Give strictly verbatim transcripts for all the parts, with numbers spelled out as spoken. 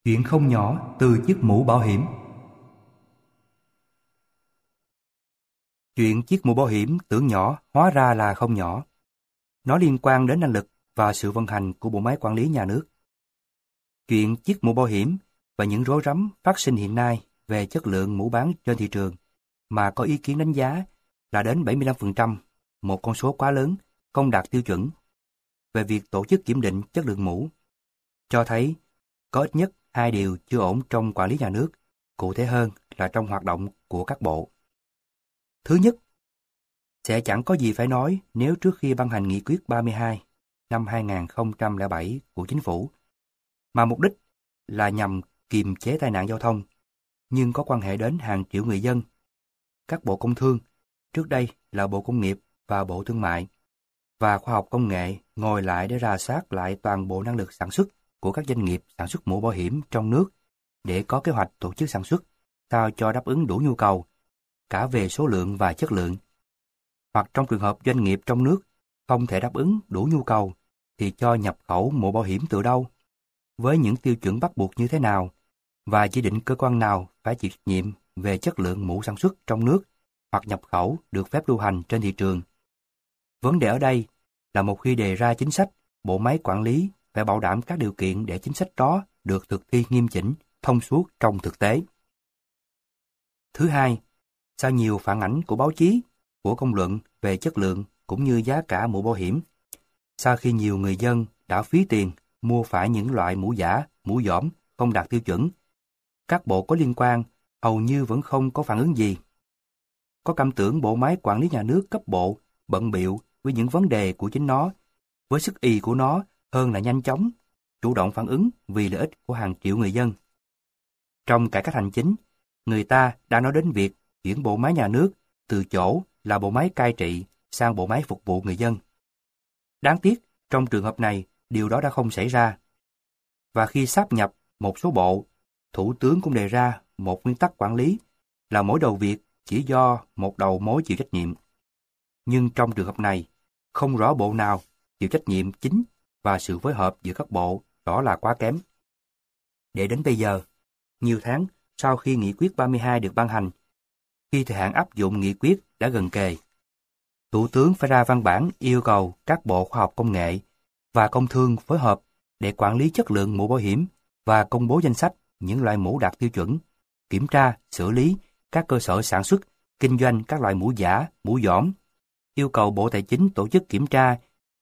Chuyện không nhỏ từ chiếc mũ bảo hiểm. Chuyện chiếc mũ bảo hiểm tưởng nhỏ hóa ra là không nhỏ. Nó liên quan đến năng lực và sự vận hành của bộ máy quản lý nhà nước. Chuyện chiếc mũ bảo hiểm và những rối rắm phát sinh hiện nay về chất lượng mũ bán trên thị trường mà có ý kiến đánh giá là đến bảy mươi lăm phần trăm, một con số quá lớn, không đạt tiêu chuẩn về việc tổ chức kiểm định chất lượng mũ, cho thấy có ít nhất hai điều chưa ổn trong quản lý nhà nước, cụ thể hơn là trong hoạt động của các bộ. Thứ nhất, sẽ chẳng có gì phải nói nếu trước khi ban hành nghị quyết ba mươi hai năm hai nghìn không trăm lẻ bảy của Chính phủ, mà mục đích là nhằm kiềm chế tai nạn giao thông, nhưng có quan hệ đến hàng triệu người dân. Các bộ công thương, trước đây là Bộ Công nghiệp và Bộ Thương mại, và Khoa học Công nghệ ngồi lại để rà soát lại toàn bộ năng lực sản xuất của các doanh nghiệp sản xuất mũ bảo hiểm trong nước để có kế hoạch tổ chức sản xuất sao cho đáp ứng đủ nhu cầu, cả về số lượng và chất lượng. Hoặc trong trường hợp doanh nghiệp trong nước không thể đáp ứng đủ nhu cầu thì cho nhập khẩu mũ bảo hiểm từ đâu, với những tiêu chuẩn bắt buộc như thế nào, và chỉ định cơ quan nào phải chịu trách nhiệm về chất lượng mũ sản xuất trong nước hoặc nhập khẩu được phép lưu hành trên thị trường. Vấn đề ở đây là một khi đề ra chính sách, bộ máy quản lý phải bảo đảm các điều kiện để chính sách đó được thực thi nghiêm chỉnh, thông suốt trong thực tế. Thứ hai, sau nhiều phản ảnh của báo chí, của công luận về chất lượng cũng như giá cả mũ bảo hiểm, sau khi nhiều người dân đã phí tiền mua phải những loại mũ giả, mũ dỏm không đạt tiêu chuẩn, các bộ có liên quan hầu như vẫn không có phản ứng gì. Có cảm tưởng bộ máy quản lý nhà nước cấp bộ bận bịu với những vấn đề của chính nó, với sức ì của nó hơn là nhanh chóng, chủ động phản ứng vì lợi ích của hàng triệu người dân. Trong cải cách hành chính, người ta đã nói đến việc chuyển bộ máy nhà nước từ chỗ là bộ máy cai trị sang bộ máy phục vụ người dân. Đáng tiếc, trong trường hợp này, điều đó đã không xảy ra. Và khi sáp nhập một số bộ, Thủ tướng cũng đề ra một nguyên tắc quản lý là mỗi đầu việc chỉ do một đầu mối chịu trách nhiệm. Nhưng trong trường hợp này, không rõ bộ nào chịu trách nhiệm chính và sự phối hợp giữa các bộ đó là quá kém. Để đến bây giờ, nhiều tháng sau khi nghị quyết ba mươi hai được ban hành, khi thời hạn áp dụng nghị quyết đã gần kề, Thủ tướng phải ra văn bản yêu cầu các bộ khoa học công nghệ và công thương phối hợp để quản lý chất lượng mũ bảo hiểm và công bố danh sách những loại mũ đạt tiêu chuẩn, kiểm tra, xử lý các cơ sở sản xuất, kinh doanh các loại mũ giả, mũ dỏm, yêu cầu Bộ Tài chính tổ chức kiểm tra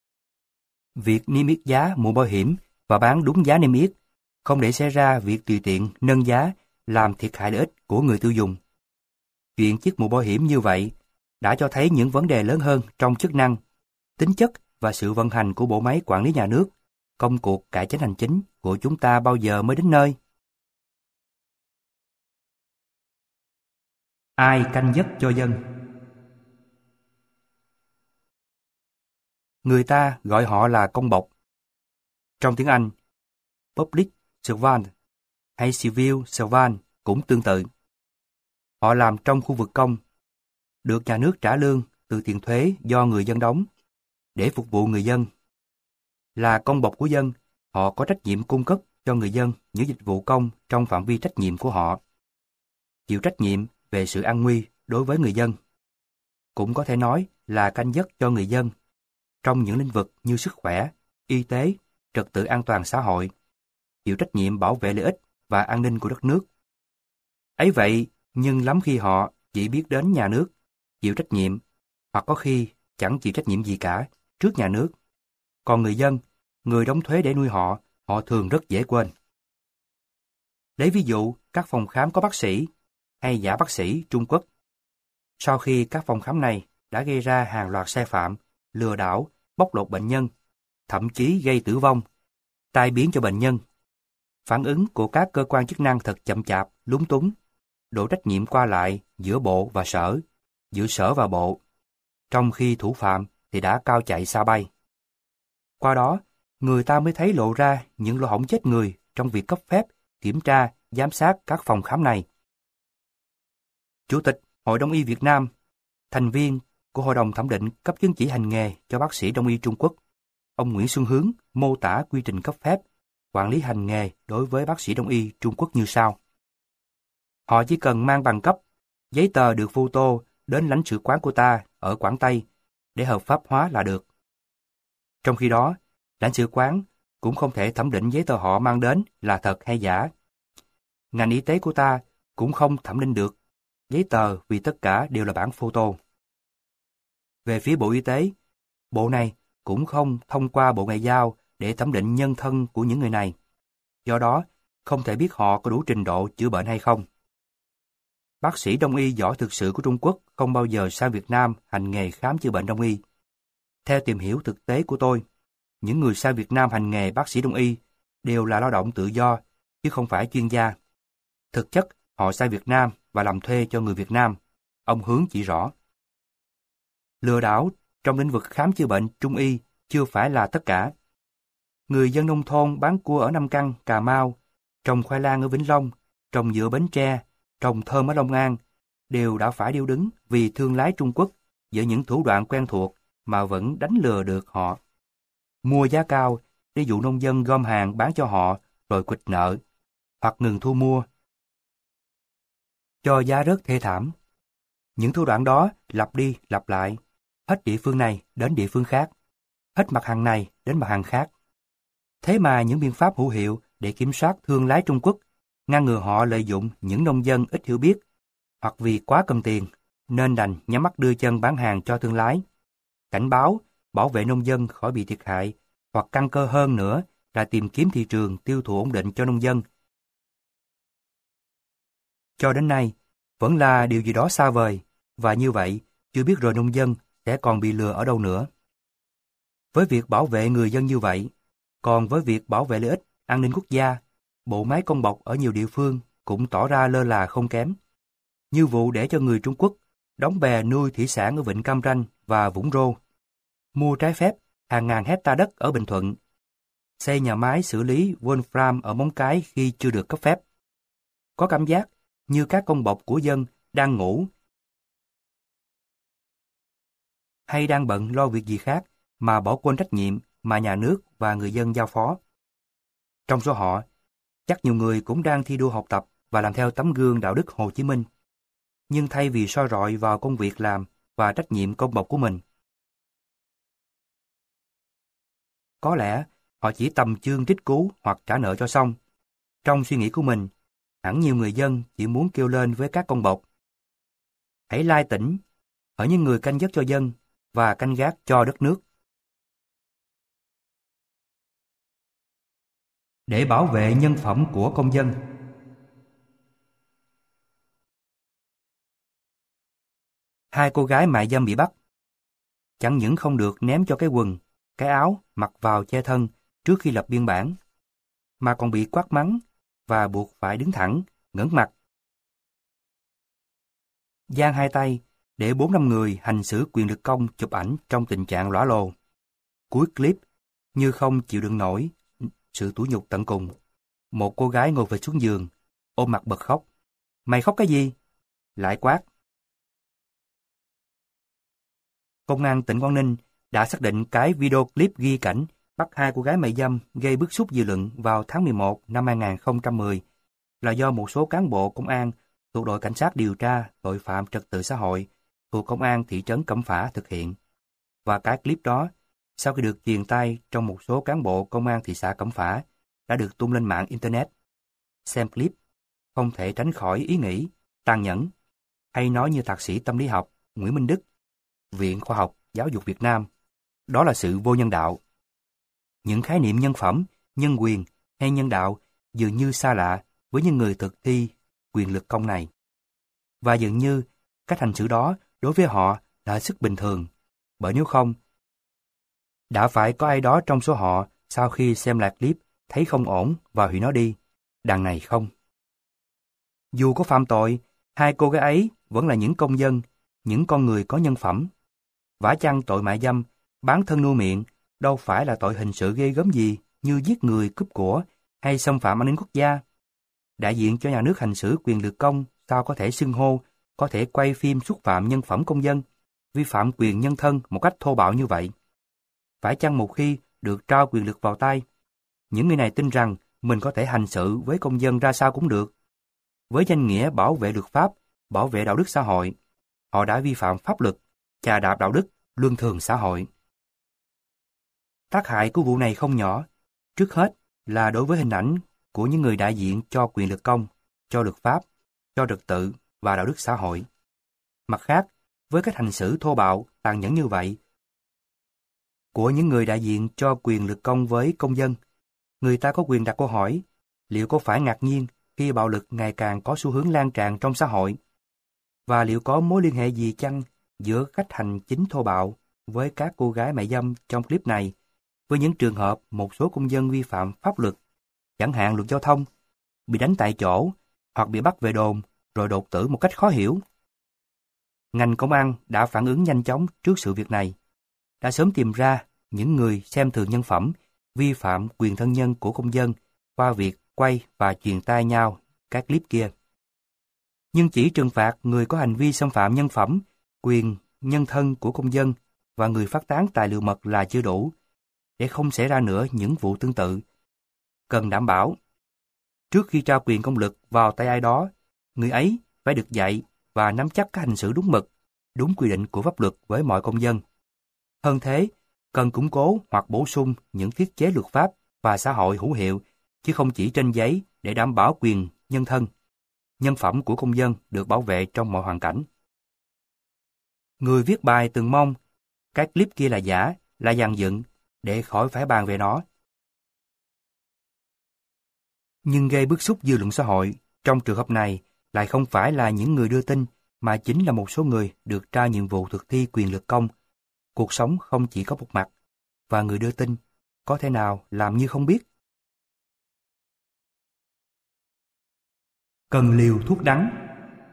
việc niêm yết giá mũ bảo hiểm và bán đúng giá niêm yết, không để xảy ra việc tùy tiện nâng giá làm thiệt hại lợi ích của người tiêu dùng. Chuyện chiếc mũ bảo hiểm như vậy đã cho thấy những vấn đề lớn hơn trong chức năng, tính chất và sự vận hành của bộ máy quản lý nhà nước, công cuộc cải cách hành chính của chúng ta bao giờ mới đến nơi. Ai canh giấc cho dân? Người ta gọi họ là công bộc. Trong tiếng Anh, Public Servant hay Civil Servant cũng tương tự. Họ làm trong khu vực công, được nhà nước trả lương từ tiền thuế do người dân đóng để phục vụ người dân. Là công bộc của dân, họ có trách nhiệm cung cấp cho người dân những dịch vụ công trong phạm vi trách nhiệm của họ, chịu trách nhiệm về sự an nguy đối với người dân. Cũng có thể nói là canh giấc cho người dân trong những lĩnh vực như sức khỏe, y tế, trật tự an toàn xã hội, chịu trách nhiệm bảo vệ lợi ích và an ninh của đất nước. Ấy vậy, nhưng lắm khi họ chỉ biết đến nhà nước, chịu trách nhiệm, hoặc có khi chẳng chịu trách nhiệm gì cả trước nhà nước. Còn người dân, người đóng thuế để nuôi họ, họ thường rất dễ quên. Lấy ví dụ, các phòng khám có bác sĩ hay giả bác sĩ Trung Quốc. Sau khi các phòng khám này đã gây ra hàng loạt sai phạm, lừa đảo, bóc lột bệnh nhân, thậm chí gây tử vong, tai biến cho bệnh nhân, phản ứng của các cơ quan chức năng thật chậm chạp, lúng túng, đổ trách nhiệm qua lại giữa bộ và sở, giữa sở và bộ, trong khi thủ phạm thì đã cao chạy xa bay. Qua đó, người ta mới thấy lộ ra những lỗ hổng chết người trong việc cấp phép, kiểm tra, giám sát các phòng khám này. Chủ tịch Hội Đông y Việt Nam, thành viên của Hội đồng thẩm định cấp chứng chỉ hành nghề cho bác sĩ Đông y Trung Quốc, ông Nguyễn Xuân Hướng mô tả quy trình cấp phép quản lý hành nghề đối với bác sĩ đông y Trung Quốc như sau. Họ chỉ cần mang bằng cấp, giấy tờ được photo đến lãnh sự quán của ta ở Quảng Tây để hợp pháp hóa là được. Trong khi đó, lãnh sự quán cũng không thể thẩm định giấy tờ họ mang đến là thật hay giả. Ngành y tế của ta cũng không thẩm định được giấy tờ vì tất cả đều là bản photo. Về phía Bộ Y tế, bộ này cũng không thông qua Bộ Ngoại giao để thẩm định nhân thân của những người này. Do đó, không thể biết họ có đủ trình độ chữa bệnh hay không. Bác sĩ đông y giỏi thực sự của Trung Quốc không bao giờ sang Việt Nam hành nghề khám chữa bệnh đông y. Theo tìm hiểu thực tế của tôi, những người sang Việt Nam hành nghề bác sĩ đông y đều là lao động tự do, chứ không phải chuyên gia. Thực chất, họ sang Việt Nam và làm thuê cho người Việt Nam. Ông Hướng chỉ rõ. Lừa đảo trong lĩnh vực khám chữa bệnh trung y chưa phải là tất cả. Người dân nông thôn bán cua ở Nam Căn, Cà Mau, trồng khoai lang ở Vĩnh Long, trồng dừa Bến Tre, trồng thơm ở Long An, đều đã phải điêu đứng vì thương lái Trung Quốc với những thủ đoạn quen thuộc mà vẫn đánh lừa được họ. Mua giá cao để dụ nông dân gom hàng bán cho họ rồi quỵt nợ, hoặc ngừng thu mua, cho giá rất thê thảm. Những thủ đoạn đó lặp đi lặp lại, hết địa phương này đến địa phương khác, hết mặt hàng này đến mặt hàng khác. Thế mà những biện pháp hữu hiệu để kiểm soát thương lái Trung Quốc, ngăn ngừa họ lợi dụng những nông dân ít hiểu biết, hoặc vì quá cần tiền, nên đành nhắm mắt đưa chân bán hàng cho thương lái. Cảnh báo, bảo vệ nông dân khỏi bị thiệt hại, hoặc căn cơ hơn nữa là tìm kiếm thị trường tiêu thụ ổn định cho nông dân. Cho đến nay, vẫn là điều gì đó xa vời, và như vậy, chưa biết rồi nông dân sẽ còn bị lừa ở đâu nữa. Với việc bảo vệ người dân như vậy, còn với việc bảo vệ lợi ích, an ninh quốc gia, bộ máy công bộc ở nhiều địa phương cũng tỏ ra lơ là không kém. Như vụ để cho người Trung Quốc đóng bè nuôi thủy sản ở Vịnh Cam Ranh và Vũng Rô, mua trái phép hàng ngàn hecta đất ở Bình Thuận, xây nhà máy xử lý Wolfram ở Móng Cái khi chưa được cấp phép. Có cảm giác như các công bộc của dân đang ngủ hay đang bận lo việc gì khác mà bỏ quên trách nhiệm mà nhà nước và người dân giao phó. Trong số họ, chắc nhiều người cũng đang thi đua học tập và làm theo tấm gương đạo đức Hồ Chí Minh. Nhưng thay vì soi rọi vào công việc làm và trách nhiệm công bộc của mình, có lẽ họ chỉ tầm chương trích cứu hoặc trả nợ cho xong. Trong suy nghĩ của mình, hẳn nhiều người dân chỉ muốn kêu lên với các công bộc: hãy lai tỉnh, ở những người canh giấc cho dân và canh gác cho đất nước. Để bảo vệ nhân phẩm của công dân. Hai cô gái mại dâm bị bắt. Chẳng những không được ném cho cái quần, cái áo mặc vào che thân trước khi lập biên bản, mà còn bị quát mắng và buộc phải đứng thẳng, ngẩng mặt, giang hai tay để bốn năm người hành xử quyền lực công chụp ảnh trong tình trạng lõa lồ. Cuối clip, như không chịu đựng nổi sự tủi nhục tận cùng, một cô gái ngồi về xuống giường, ôm mặt bật khóc. Mày khóc cái gì? Lại quát. Công an tỉnh Quảng Ninh đã xác định cái video clip ghi cảnh bắt hai cô gái mại dâm gây bức xúc dư luận vào tháng mười một năm hai nghìn không trăm mười là do một số cán bộ công an thuộc đội cảnh sát điều tra tội phạm trật tự xã hội thuộc công an thị trấn Cẩm Phả thực hiện. Và cái clip đó, sau khi được truyền tay trong một số cán bộ công an thị xã Cẩm Phả, đã được tung lên mạng Internet. Xem clip, không thể tránh khỏi ý nghĩ tàn nhẫn, hay nói như thạc sĩ tâm lý học Nguyễn Minh Đức, Viện Khoa học Giáo dục Việt Nam, đó là sự vô nhân đạo. Những khái niệm nhân phẩm, nhân quyền hay nhân đạo dường như xa lạ với những người thực thi quyền lực công này. Và dường như cách hành xử đó đối với họ là hết sức bình thường, bởi nếu không, đã phải có ai đó trong số họ sau khi xem lại clip thấy không ổn và hủy nó đi, đằng này không. Dù có phạm tội, hai cô gái ấy vẫn là những công dân, những con người có nhân phẩm. Vả chăng tội mại dâm, bán thân nuôi miệng đâu phải là tội hình sự ghê gớm gì như giết người, cướp của hay xâm phạm an ninh quốc gia. Đại diện cho nhà nước hành xử quyền lực công sao có thể xưng hô, có thể quay phim xúc phạm nhân phẩm công dân, vi phạm quyền nhân thân một cách thô bạo như vậy? Phải chăng một khi được trao quyền lực vào tay, những người này tin rằng mình có thể hành xử với công dân ra sao cũng được. Với danh nghĩa bảo vệ luật pháp, bảo vệ đạo đức xã hội, họ đã vi phạm pháp luật, chà đạp đạo đức, luân thường xã hội. Tác hại của vụ này không nhỏ, trước hết là đối với hình ảnh của những người đại diện cho quyền lực công, cho luật pháp, cho trật tự và đạo đức xã hội. Mặt khác, với cách hành xử thô bạo, tàn nhẫn như vậy của những người đại diện cho quyền lực công với công dân, người ta có quyền đặt câu hỏi, liệu có phải ngạc nhiên khi bạo lực ngày càng có xu hướng lan tràn trong xã hội? Và liệu có mối liên hệ gì chăng giữa cách hành chính thô bạo với các cô gái mại dâm trong clip này, với những trường hợp một số công dân vi phạm pháp luật, chẳng hạn luật giao thông, bị đánh tại chỗ hoặc bị bắt về đồn rồi đột tử một cách khó hiểu? Ngành công an đã phản ứng nhanh chóng trước sự việc này, đã sớm tìm ra những người xem thường nhân phẩm, vi phạm quyền thân nhân của công dân qua việc quay và truyền tai nhau các clip kia. Nhưng chỉ trừng phạt người có hành vi xâm phạm nhân phẩm, quyền nhân thân của công dân và người phát tán tài liệu mật là chưa đủ, để không xảy ra nữa những vụ tương tự. Cần đảm bảo, trước khi trao quyền công lực vào tay ai đó, người ấy phải được dạy và nắm chắc các hành xử đúng mực, đúng quy định của pháp luật với mọi công dân. Hơn thế, cần củng cố hoặc bổ sung những thiết chế luật pháp và xã hội hữu hiệu, chứ không chỉ trên giấy để đảm bảo quyền nhân thân, nhân phẩm của công dân được bảo vệ trong mọi hoàn cảnh. Người viết bài từng mong cái clip kia là giả, là dàn dựng, để khỏi phải bàn về nó. Nhưng gây bức xúc dư luận xã hội trong trường hợp này lại không phải là những người đưa tin, mà chính là một số người được trao nhiệm vụ thực thi quyền lực công. Cuộc sống không chỉ có một mặt, và người đưa tin có thể nào làm như không biết. Cần liều thuốc đắng.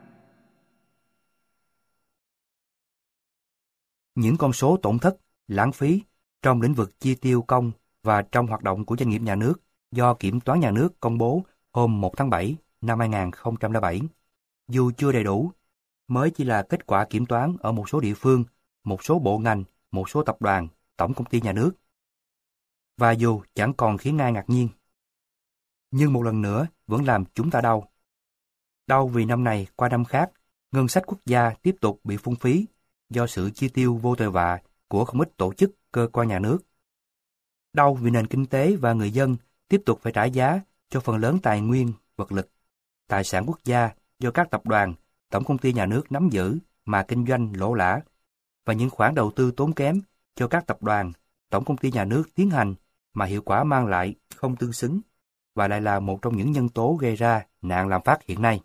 Những con số tổn thất, lãng phí trong lĩnh vực chi tiêu công và trong hoạt động của doanh nghiệp nhà nước do Kiểm toán Nhà nước công bố hôm một tháng bảy năm hai nghìn không trăm lẻ bảy, dù chưa đầy đủ, mới chỉ là kết quả kiểm toán ở một số địa phương, một số bộ ngành, một số tập đoàn, tổng công ty nhà nước. Và dù chẳng còn khiến ai ngạc nhiên, nhưng một lần nữa vẫn làm chúng ta đau. Đau vì năm này qua năm khác, ngân sách quốc gia tiếp tục bị phung phí do sự chi tiêu vô tội vạ của không ít tổ chức, cơ quan nhà nước. Đau vì nền kinh tế và người dân tiếp tục phải trả giá cho phần lớn tài nguyên, vật lực, tài sản quốc gia do các tập đoàn, tổng công ty nhà nước nắm giữ mà kinh doanh lỗ lã, và những khoản đầu tư tốn kém cho các tập đoàn, tổng công ty nhà nước tiến hành mà hiệu quả mang lại không tương xứng, và lại là một trong những nhân tố gây ra nạn lạm phát hiện nay.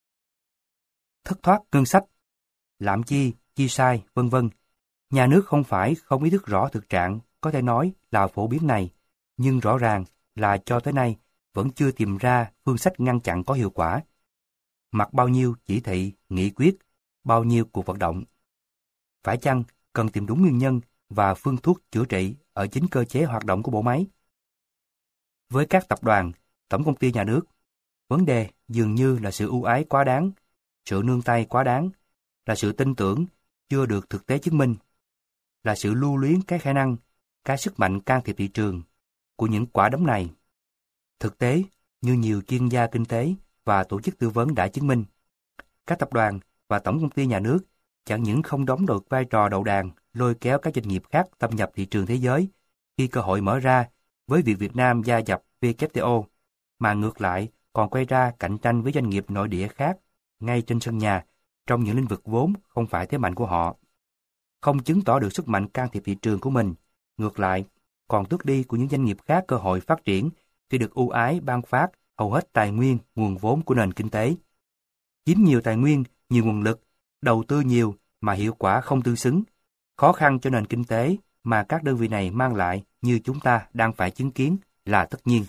Thất thoát ngân sách, lạm chi, chi sai, vân vân. Nhà nước không phải không ý thức rõ thực trạng có thể nói là phổ biến này, nhưng rõ ràng là cho tới nay vẫn chưa tìm ra phương sách ngăn chặn có hiệu quả. Mặc bao nhiêu chỉ thị, nghị quyết, bao nhiêu cuộc vận động. Phải chăng cần tìm đúng nguyên nhân và phương thuốc chữa trị ở chính cơ chế hoạt động của bộ máy? Với các tập đoàn, tổng công ty nhà nước, vấn đề dường như là sự ưu ái quá đáng, sự nương tay quá đáng, là sự tin tưởng chưa được thực tế chứng minh, là sự lưu luyến cái khả năng, cái sức mạnh can thiệp thị trường của những quả đấm này. Thực tế, như nhiều chuyên gia kinh tế và tổ chức tư vấn đã chứng minh, các tập đoàn và tổng công ty nhà nước chẳng những không đóng được vai trò đầu đàn lôi kéo các doanh nghiệp khác thâm nhập thị trường thế giới khi cơ hội mở ra với việc Việt Nam gia nhập vê kép tê o, mà ngược lại còn quay ra cạnh tranh với doanh nghiệp nội địa khác ngay trên sân nhà trong những lĩnh vực vốn không phải thế mạnh của họ. Không chứng tỏ được sức mạnh can thiệp thị trường của mình, ngược lại còn tước đi của những doanh nghiệp khác cơ hội phát triển khi được ưu ái ban phát hầu hết tài nguyên, nguồn vốn của nền kinh tế. Chiếm nhiều tài nguyên, nhiều nguồn lực, đầu tư nhiều mà hiệu quả không tương xứng, khó khăn cho nền kinh tế mà các đơn vị này mang lại như chúng ta đang phải chứng kiến là tất nhiên.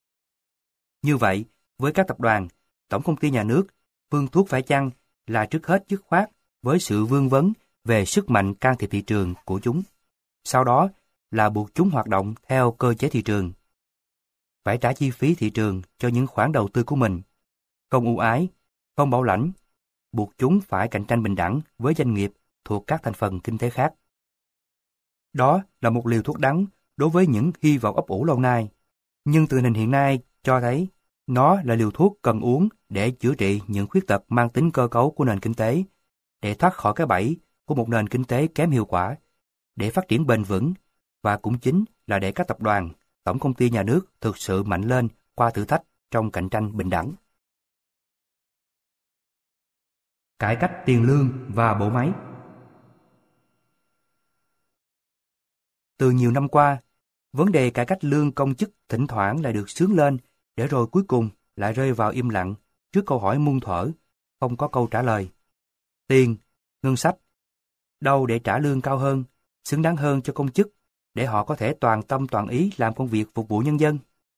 Như vậy, với các tập đoàn, tổng công ty nhà nước, phương thuốc phải chăng là trước hết dứt khoát với sự vương vấn về sức mạnh can thiệp thị trường của chúng. Sau đó là buộc chúng hoạt động theo cơ chế thị trường. Phải trả chi phí thị trường cho những khoản đầu tư của mình, không ưu ái, không bảo lãnh, buộc chúng phải cạnh tranh bình đẳng với doanh nghiệp thuộc các thành phần kinh tế khác. Đó là một liều thuốc đắng đối với những hy vọng ấp ủ lâu nay, nhưng tình hình hiện nay cho thấy nó là liều thuốc cần uống để chữa trị những khuyết tật mang tính cơ cấu của nền kinh tế, để thoát khỏi cái bẫy của một nền kinh tế kém hiệu quả, để phát triển bền vững, và cũng chính là để các tập đoàn, tổng công ty nhà nước thực sự mạnh lên qua thử thách trong cạnh tranh bình đẳng. Cải cách tiền lương và bộ máy. Từ nhiều năm qua, vấn đề cải cách lương công chức thỉnh thoảng lại được xướng lên, để rồi cuối cùng lại rơi vào im lặng trước câu hỏi muôn thuở, không có câu trả lời. Tiền, ngân sách, đâu để trả lương cao hơn, xứng đáng hơn cho công chức, để họ có thể toàn tâm toàn ý làm công việc phục vụ nhân dân?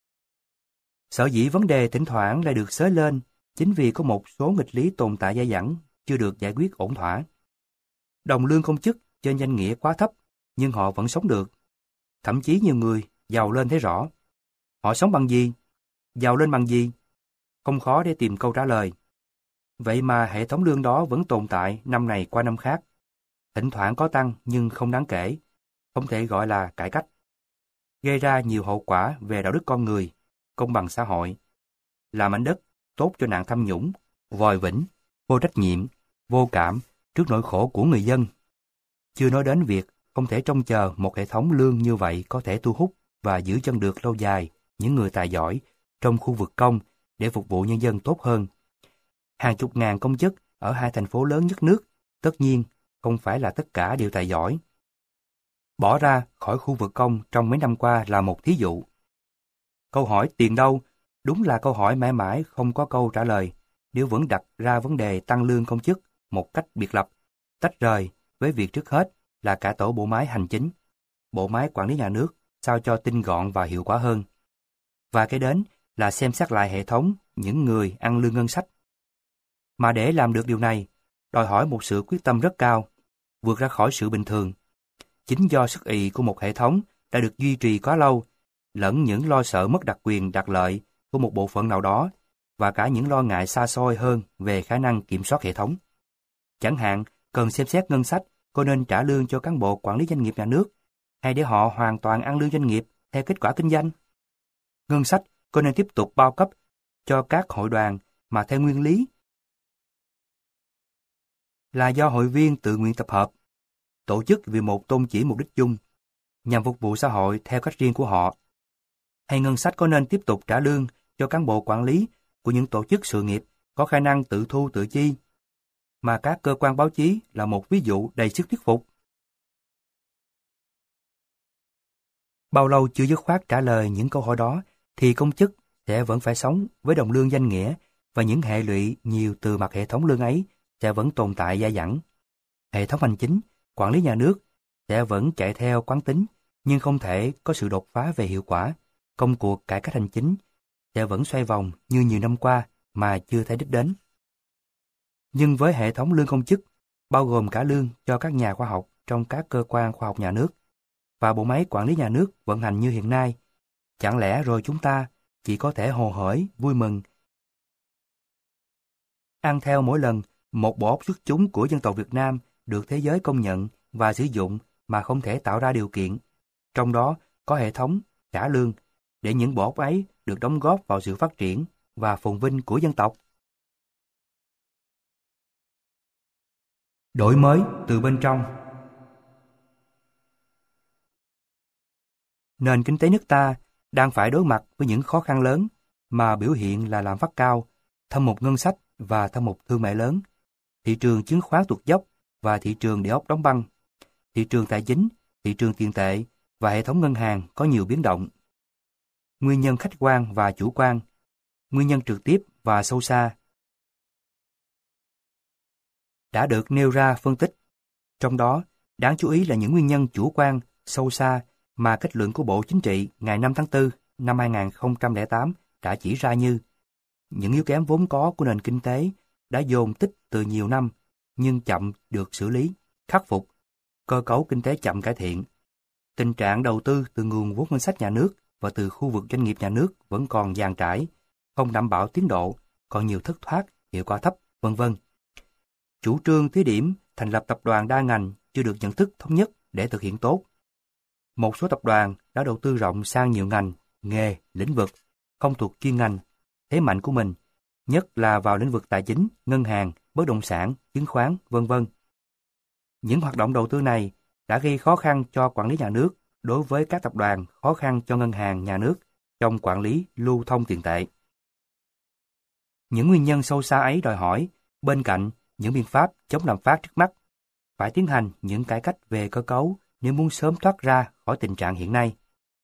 Sở dĩ vấn đề thỉnh thoảng lại được xới lên chính vì có một số nghịch lý tồn tại dai dẳng chưa được giải quyết ổn thỏa. Đồng lương công chức trên danh nghĩa quá thấp, nhưng họ vẫn sống được. Thậm chí nhiều người giàu lên thấy rõ. Họ sống bằng gì? Giàu lên bằng gì? Không khó để tìm câu trả lời. Vậy mà hệ thống lương đó vẫn tồn tại năm này qua năm khác. Thỉnh thoảng có tăng nhưng không đáng kể, không thể gọi là cải cách. Gây ra nhiều hậu quả về đạo đức con người, công bằng xã hội. Làm mảnh đất tốt cho nạn tham nhũng, vòi vĩnh, vô trách nhiệm, vô cảm trước nỗi khổ của người dân. Chưa nói đến việc không thể trông chờ một hệ thống lương như vậy có thể thu hút và giữ chân được lâu dài những người tài giỏi trong khu vực công để phục vụ nhân dân tốt hơn. Hàng chục ngàn công chức ở hai thành phố lớn nhất nước, tất nhiên không phải là tất cả đều tài giỏi. Bỏ ra khỏi khu vực công trong mấy năm qua là một thí dụ. Câu hỏi tiền đâu đúng là câu hỏi mãi mãi không có câu trả lời, nếu vẫn đặt ra vấn đề tăng lương công chức một cách biệt lập, tách rời với việc trước hết là cả tổ bộ máy hành chính, bộ máy quản lý nhà nước sao cho tinh gọn và hiệu quả hơn. Và cái đến là xem xét lại hệ thống những người ăn lương ngân sách. Mà để làm được điều này, đòi hỏi một sự quyết tâm rất cao, vượt ra khỏi sự bình thường. Chính do sức ì của một hệ thống đã được duy trì quá lâu, lẫn những lo sợ mất đặc quyền đặc lợi của một bộ phận nào đó, và cả những lo ngại xa xôi hơn về khả năng kiểm soát hệ thống. Chẳng hạn, cần xem xét ngân sách có nên trả lương cho cán bộ quản lý doanh nghiệp nhà nước, hay để họ hoàn toàn ăn lương doanh nghiệp theo kết quả kinh doanh. Ngân sách có nên tiếp tục bao cấp cho các hội đoàn mà theo nguyên lý là do hội viên tự nguyện tập hợp, tổ chức vì một tôn chỉ mục đích chung, nhằm phục vụ xã hội theo cách riêng của họ. Hay ngân sách có nên tiếp tục trả lương cho cán bộ quản lý của những tổ chức sự nghiệp có khả năng tự thu tự chi, mà các cơ quan báo chí là một ví dụ đầy sức thuyết phục? Bao lâu chưa dứt khoát trả lời những câu hỏi đó, thì công chức sẽ vẫn phải sống với đồng lương danh nghĩa, và những hệ lụy nhiều từ mặt hệ thống lương ấy sẽ vẫn tồn tại dai dẳng. Hệ thống hành chính, quản lý nhà nước sẽ vẫn chạy theo quán tính, nhưng không thể có sự đột phá về hiệu quả. Công cuộc cải cách hành chính sẽ vẫn xoay vòng như nhiều năm qua mà chưa thấy đích đến. Nhưng với hệ thống lương công chức, bao gồm cả lương cho các nhà khoa học trong các cơ quan khoa học nhà nước, và bộ máy quản lý nhà nước vận hành như hiện nay, chẳng lẽ rồi chúng ta chỉ có thể hồ hởi, vui mừng, ăn theo mỗi lần một bộ óc xuất chúng của dân tộc Việt Nam được thế giới công nhận và sử dụng mà không thể tạo ra điều kiện, trong đó có hệ thống trả lương, để những bộ óc ấy được đóng góp vào sự phát triển và phồn vinh của dân tộc? Đổi mới từ bên trong. Nền kinh tế nước ta đang phải đối mặt với những khó khăn lớn mà biểu hiện là lạm phát cao, thâm hụt ngân sách và thâm hụt thương mại lớn, thị trường chứng khoán tụt dốc và thị trường địa ốc đóng băng, thị trường tài chính, thị trường tiền tệ và hệ thống ngân hàng có nhiều biến động. Nguyên nhân khách quan và chủ quan, nguyên nhân trực tiếp và sâu xa đã được nêu ra phân tích. Trong đó, đáng chú ý là những nguyên nhân chủ quan, sâu xa mà kết luận của Bộ Chính trị ngày năm tháng tư năm hai nghìn không trăm lẻ tám đã chỉ ra như: những yếu kém vốn có của nền kinh tế đã dồn tích từ nhiều năm nhưng chậm được xử lý, khắc phục, cơ cấu kinh tế chậm cải thiện, tình trạng đầu tư từ nguồn vốn ngân sách nhà nước và từ khu vực doanh nghiệp nhà nước vẫn còn dàn trải, không đảm bảo tiến độ, còn nhiều thất thoát, hiệu quả thấp, vân vân. Chủ trương thí điểm thành lập tập đoàn đa ngành chưa được nhận thức thống nhất để thực hiện tốt. Một số tập đoàn đã đầu tư rộng sang nhiều ngành, nghề, lĩnh vực không thuộc chuyên ngành, thế mạnh của mình, nhất là vào lĩnh vực tài chính, ngân hàng, bất động sản, chứng khoán, vân vân. Những hoạt động đầu tư này đã gây khó khăn cho quản lý nhà nước đối với các tập đoàn, khó khăn cho ngân hàng nhà nước trong quản lý lưu thông tiền tệ. Những nguyên nhân sâu xa ấy đòi hỏi, bên cạnh những biện pháp chống lạm phát trước mắt, phải tiến hành những cải cách về cơ cấu nếu muốn sớm thoát ra khỏi tình trạng hiện nay.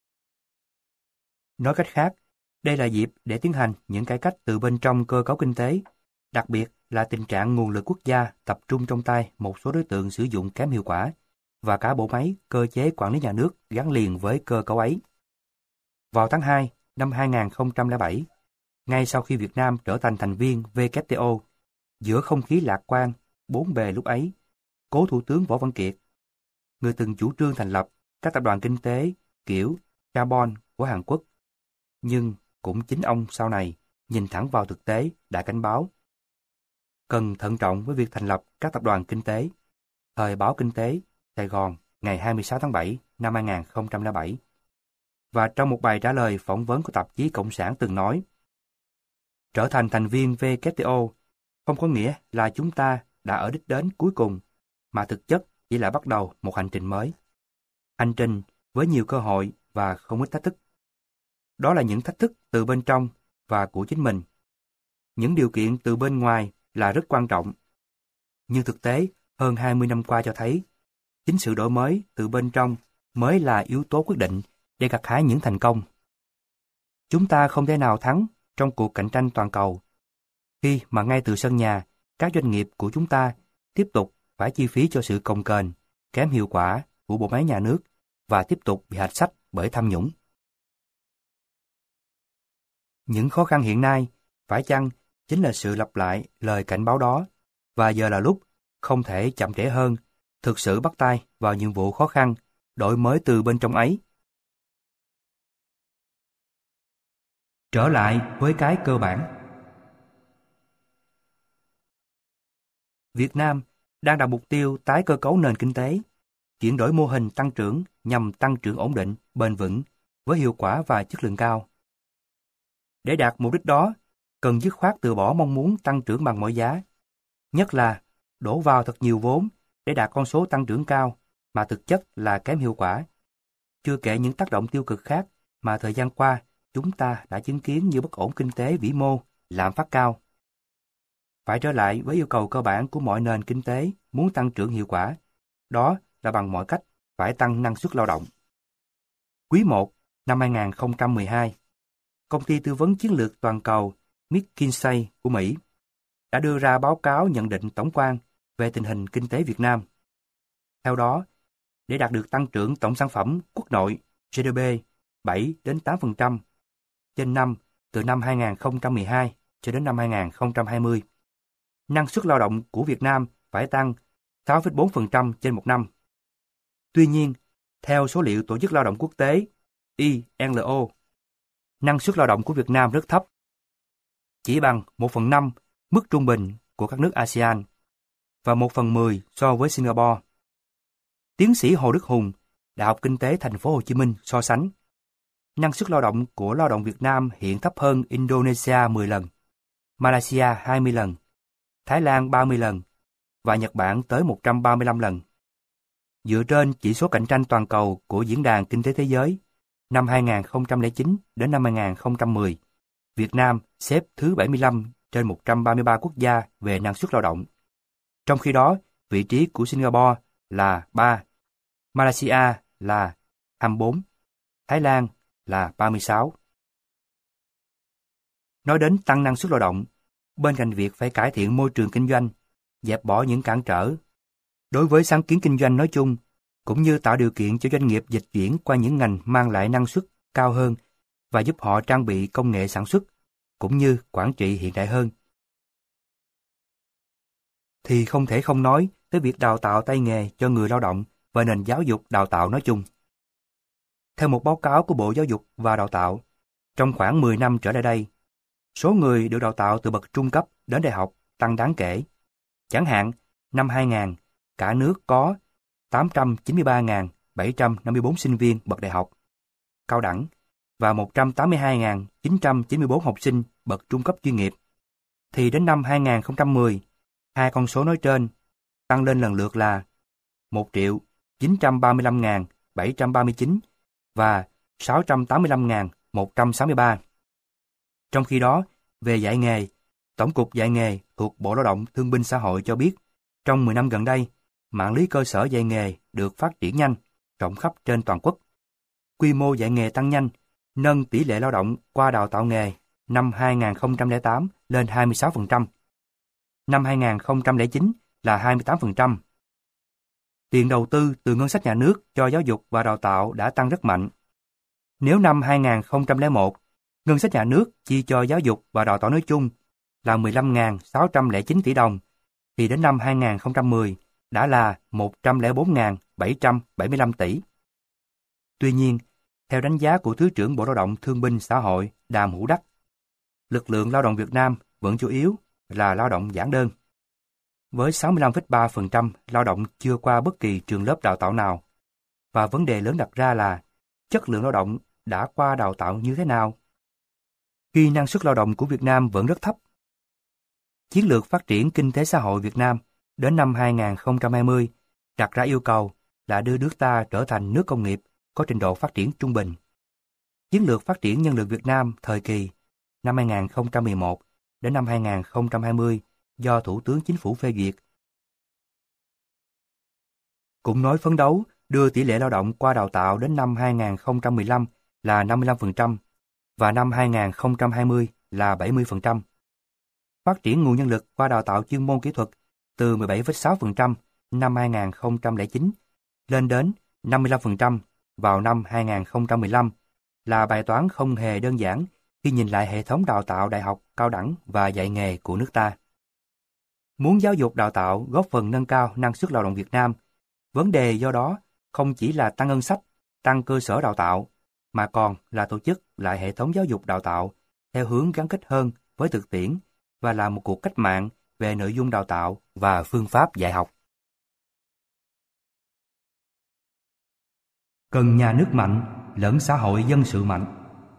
Nói cách khác, đây là dịp để tiến hành những cải cách từ bên trong cơ cấu kinh tế, đặc biệt là tình trạng nguồn lực quốc gia tập trung trong tay một số đối tượng sử dụng kém hiệu quả, và cả bộ máy, cơ chế quản lý nhà nước gắn liền với cơ cấu ấy. Vào tháng hai năm hai nghìn không trăm lẻ bảy, ngay sau khi Việt Nam trở thành thành viên W T O, giữa không khí lạc quan, bốn bề lúc ấy, cố Thủ tướng Võ Văn Kiệt, người từng chủ trương thành lập các tập đoàn kinh tế kiểu Carbon của Hàn Quốc, nhưng cũng chính ông sau này nhìn thẳng vào thực tế đã cảnh báo cần thận trọng với việc thành lập các tập đoàn kinh tế. Thời báo Kinh tế, Sài Gòn, ngày hai mươi sáu tháng bảy năm hai nghìn không trăm lẻ bảy. Và trong một bài trả lời phỏng vấn của tạp chí Cộng sản từng nói, trở thành thành viên W T O không có nghĩa là chúng ta đã ở đích đến cuối cùng, mà thực chất chỉ là bắt đầu một hành trình mới. Hành trình với nhiều cơ hội và không ít thách thức. Đó là những thách thức từ bên trong và của chính mình. Những điều kiện từ bên ngoài là rất quan trọng. Nhưng thực tế, hơn hai mươi năm qua cho thấy, chính sự đổi mới từ bên trong mới là yếu tố quyết định để gặt hái những thành công. Chúng ta không thể nào thắng trong cuộc cạnh tranh toàn cầu, khi mà ngay từ sân nhà, các doanh nghiệp của chúng ta tiếp tục phải chi phí cho sự cồng kềnh, kém hiệu quả của bộ máy nhà nước và tiếp tục bị hạch sách bởi tham nhũng. Những khó khăn hiện nay, phải chăng chính là sự lặp lại lời cảnh báo đó, và giờ là lúc không thể chậm trễ hơn, thực sự bắt tay vào nhiệm vụ khó khăn, đổi mới từ bên trong ấy. Trở lại với cái cơ bản. Việt Nam đang đặt mục tiêu tái cơ cấu nền kinh tế, chuyển đổi mô hình tăng trưởng nhằm tăng trưởng ổn định, bền vững, với hiệu quả và chất lượng cao. Để đạt mục đích đó, cần dứt khoát từ bỏ mong muốn tăng trưởng bằng mọi giá, nhất là đổ vào thật nhiều vốn để đạt con số tăng trưởng cao mà thực chất là kém hiệu quả. Chưa kể những tác động tiêu cực khác mà thời gian qua chúng ta đã chứng kiến như bất ổn kinh tế vĩ mô, lạm phát cao. Phải trở lại với yêu cầu cơ bản của mọi nền kinh tế muốn tăng trưởng hiệu quả, đó là bằng mọi cách phải tăng năng suất lao động. Quý một năm hai nghìn không trăm mười hai, công ty tư vấn chiến lược toàn cầu McKinsey của Mỹ đã đưa ra báo cáo nhận định tổng quan về tình hình kinh tế Việt Nam. Theo đó, để đạt được tăng trưởng tổng sản phẩm quốc nội G D P bảy đến tám phần trăm trên năm từ năm hai nghìn không trăm mười hai cho đến năm hai nghìn không trăm hai mươi, năng suất lao động của Việt Nam phải tăng sáu phẩy bốn phần trăm trên một năm. Tuy nhiên, theo số liệu Tổ chức Lao động Quốc tế I L O, năng suất lao động của Việt Nam rất thấp, chỉ bằng một phần năm mức trung bình của các nước a sê an và một phần mười so với Singapore. Tiến sĩ Hồ Đức Hùng, Đại học Kinh tế Thành phố Hồ Chí Minh so sánh, năng suất lao động của lao động Việt Nam hiện thấp hơn Indonesia mười lần, Malaysia hai mươi lần, Thái Lan ba mươi lần và Nhật Bản tới một trăm ba mươi lăm lần. Dựa trên chỉ số cạnh tranh toàn cầu của Diễn đàn Kinh tế Thế giới, năm hai nghìn không trăm lẻ chín đến năm hai nghìn không trăm mười, Việt Nam xếp thứ bảy mươi lăm trên một trăm ba mươi ba quốc gia về năng suất lao động. Trong khi đó, vị trí của Singapore là ba, Malaysia là hai mươi bốn, Thái Lan là ba mươi sáu. Nói đến tăng năng suất lao động, bên cạnh việc phải cải thiện môi trường kinh doanh, dẹp bỏ những cản trở đối với sáng kiến kinh doanh nói chung, cũng như tạo điều kiện cho doanh nghiệp dịch chuyển qua những ngành mang lại năng suất cao hơn và giúp họ trang bị công nghệ sản xuất, cũng như quản trị hiện đại hơn, thì không thể không nói tới việc đào tạo tay nghề cho người lao động và nền giáo dục đào tạo nói chung. Theo một báo cáo của Bộ Giáo dục và Đào tạo, trong khoảng mười năm trở lại đây, số người được đào tạo từ bậc trung cấp đến đại học tăng đáng kể. Chẳng hạn, năm hai nghìn, cả nước có tám trăm chín mươi ba nghìn bảy trăm năm mươi tư sinh viên bậc đại học, cao đẳng và một trăm tám mươi hai nghìn chín trăm chín mươi tư học sinh bậc trung cấp chuyên nghiệp, thì đến năm hai nghìn không trăm mười, hai con số nói trên tăng lên lần lượt là một triệu chín trăm ba mươi lăm nghìn bảy trăm ba mươi chín và sáu trăm tám mươi lăm nghìn một trăm sáu mươi ba. Trong khi đó, về dạy nghề, Tổng cục Dạy nghề thuộc Bộ Lao động Thương binh Xã hội cho biết, trong mười năm gần đây, mạng lưới cơ sở dạy nghề được phát triển nhanh, rộng khắp trên toàn quốc. Quy mô dạy nghề tăng nhanh, nâng tỷ lệ lao động qua đào tạo nghề năm hai nghìn không trăm lẻ tám lên hai mươi sáu phần trăm. Năm hai nghìn không trăm lẻ chín là hai mươi tám phần trăm. Tiền đầu tư từ ngân sách nhà nước cho giáo dục và đào tạo đã tăng rất mạnh. Nếu năm hai nghìn không trăm lẻ một, ngân sách nhà nước chi cho giáo dục và đào tạo nói chung là mười lăm nghìn sáu trăm lẻ chín tỷ đồng, thì đến năm hai nghìn không trăm mười đã là một trăm lẻ bốn nghìn bảy trăm bảy mươi lăm tỷ. Tuy nhiên, theo đánh giá của Thứ trưởng Bộ Lao động Thương binh Xã hội Đàm Hữu Đắc, lực lượng lao động Việt Nam vẫn chủ yếu là lao động giản đơn, với sáu mươi lăm phẩy ba phần trăm lao động chưa qua bất kỳ trường lớp đào tạo nào. Và vấn đề lớn đặt ra là chất lượng lao động đã qua đào tạo như thế nào? Khi năng suất lao động của Việt Nam vẫn rất thấp. Chiến lược phát triển kinh tế xã hội Việt Nam đến năm hai nghìn không trăm hai mươi đặt ra yêu cầu là đưa nước ta trở thành nước công nghiệp có trình độ phát triển trung bình. Chiến lược phát triển nhân lực Việt Nam thời kỳ năm hai nghìn không trăm mười một đến năm hai nghìn không trăm hai mươi do Thủ tướng Chính phủ phê duyệt cũng nói phấn đấu đưa tỷ lệ lao động qua đào tạo đến năm hai nghìn không trăm mười lăm là năm mươi lăm phần trăm và năm hai nghìn không trăm hai mươi là bảy mươi phần trăm. Phát triển nguồn nhân lực qua đào tạo chuyên môn kỹ thuật từ mười bảy phẩy sáu phần trăm năm hai nghìn không trăm lẻ chín lên đến năm mươi lăm phần trăm vào năm hai nghìn không trăm mười lăm là bài toán không hề đơn giản khi nhìn lại hệ thống đào tạo đại học, cao đẳng và dạy nghề của nước ta. Muốn giáo dục đào tạo góp phần nâng cao năng suất lao động Việt Nam, vấn đề do đó không chỉ là tăng ngân sách, tăng cơ sở đào tạo, mà còn là tổ chức lại hệ thống giáo dục đào tạo theo hướng gắn kết hơn với thực tiễn và là một cuộc cách mạng về nội dung đào tạo và phương pháp dạy học. Cần nhà nước mạnh lẫn xã hội dân sự mạnh.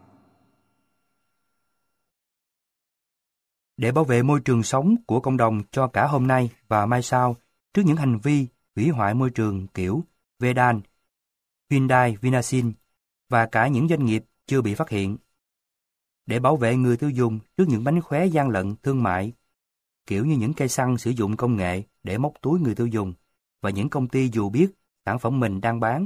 Để bảo vệ môi trường sống của cộng đồng cho cả hôm nay và mai sau trước những hành vi hủy hoại môi trường kiểu Vedan, Hyundai Vinasin và cả những doanh nghiệp chưa bị phát hiện. Để bảo vệ người tiêu dùng trước những mánh khóe gian lận thương mại, kiểu như những cây xăng sử dụng công nghệ để móc túi người tiêu dùng và những công ty dù biết sản phẩm mình đang bán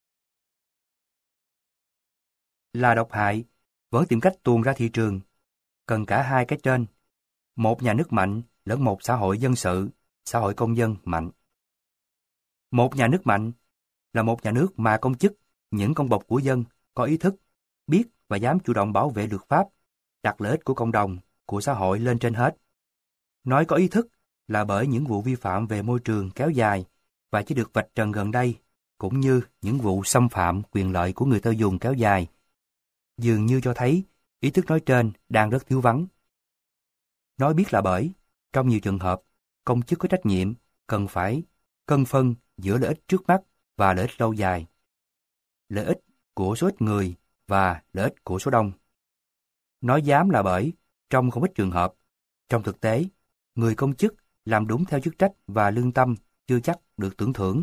là độc hại, vẫn tìm cách tuồn ra thị trường. Cần cả hai cái trên, một nhà nước mạnh lẫn một xã hội dân sự, xã hội công dân mạnh. Một nhà nước mạnh là một nhà nước mà công chức, những con bộc của dân có ý thức, biết và dám chủ động bảo vệ luật pháp, đặt lợi ích của cộng đồng, của xã hội lên trên hết. Nói có ý thức là bởi những vụ vi phạm về môi trường kéo dài và chỉ được vạch trần gần đây, cũng như những vụ xâm phạm quyền lợi của người tiêu dùng kéo dài, dường như cho thấy ý thức nói trên đang rất thiếu vắng. Nói biết là bởi, trong nhiều trường hợp, công chức có trách nhiệm cần phải cân phân giữa lợi ích trước mắt và lợi ích lâu dài, lợi ích của số ít người và lợi ích của số đông. Nói dám là bởi, trong không ít trường hợp, trong thực tế, người công chức làm đúng theo chức trách và lương tâm chưa chắc được tưởng thưởng.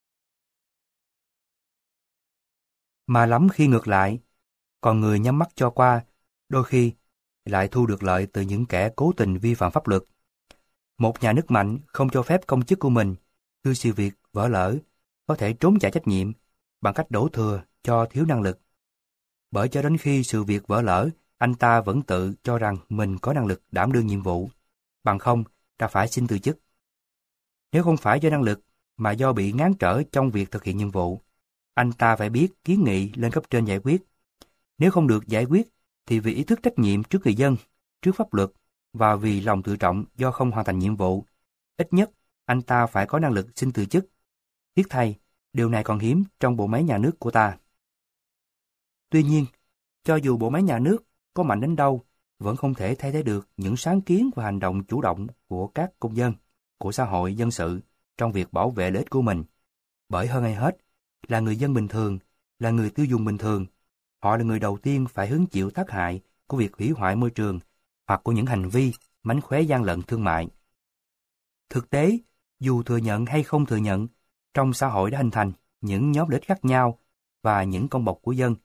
Mà lắm khi ngược lại, còn người nhắm mắt cho qua, đôi khi lại thu được lợi từ những kẻ cố tình vi phạm pháp luật. Một nhà nước mạnh không cho phép công chức của mình, khi sự việc vỡ lỡ, có thể trốn chạy trách nhiệm bằng cách đổ thừa cho thiếu năng lực. Bởi cho đến khi sự việc vỡ lỡ, anh ta vẫn tự cho rằng mình có năng lực đảm đương nhiệm vụ, bằng không ta phải xin từ chức. Nếu không phải do năng lực mà do bị ngán trở trong việc thực hiện nhiệm vụ, anh ta phải biết kiến nghị lên cấp trên giải quyết. Nếu không được giải quyết thì vì ý thức trách nhiệm trước người dân, trước pháp luật và vì lòng tự trọng do không hoàn thành nhiệm vụ, ít nhất anh ta phải có năng lực xin từ chức. Tiếc thay, điều này còn hiếm trong bộ máy nhà nước của ta. Tuy nhiên, cho dù bộ máy nhà nước có mạnh đến đâu, vẫn không thể thay thế được những sáng kiến và hành động chủ động của các công dân, của xã hội dân sự trong việc bảo vệ lợi ích của mình. Bởi hơn ai hết, là người dân bình thường, là người tiêu dùng bình thường, họ là người đầu tiên phải hứng chịu tác hại của việc hủy hoại môi trường hoặc của những hành vi mánh khóe gian lận thương mại. Thực tế, dù thừa nhận hay không thừa nhận, trong xã hội đã hình thành những nhóm lợi ích khác nhau và những con bọc của dân.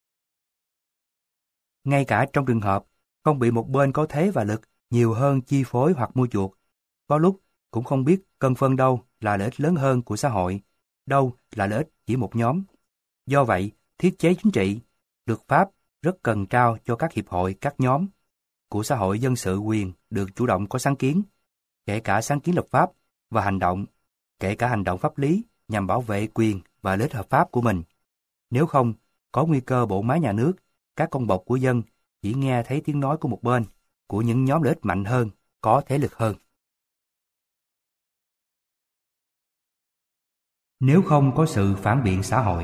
Ngay cả trong trường hợp không bị một bên có thế và lực nhiều hơn chi phối hoặc mua chuộc, có lúc cũng không biết cân phân đâu là lợi ích lớn hơn của xã hội, đâu là lợi ích chỉ một nhóm. Do vậy, thiết chế chính trị, luật pháp rất cần trao cho các hiệp hội, các nhóm của xã hội dân sự quyền được chủ động có sáng kiến, kể cả sáng kiến lập pháp và hành động, kể cả hành động pháp lý nhằm bảo vệ quyền và lợi ích hợp pháp của mình. Nếu không, có nguy cơ bộ máy nhà nước, các con bọc của dân chỉ nghe thấy tiếng nói của một bên, của những nhóm lợi ích mạnh hơn, có thế lực hơn. Nếu không có sự phản biện xã hội.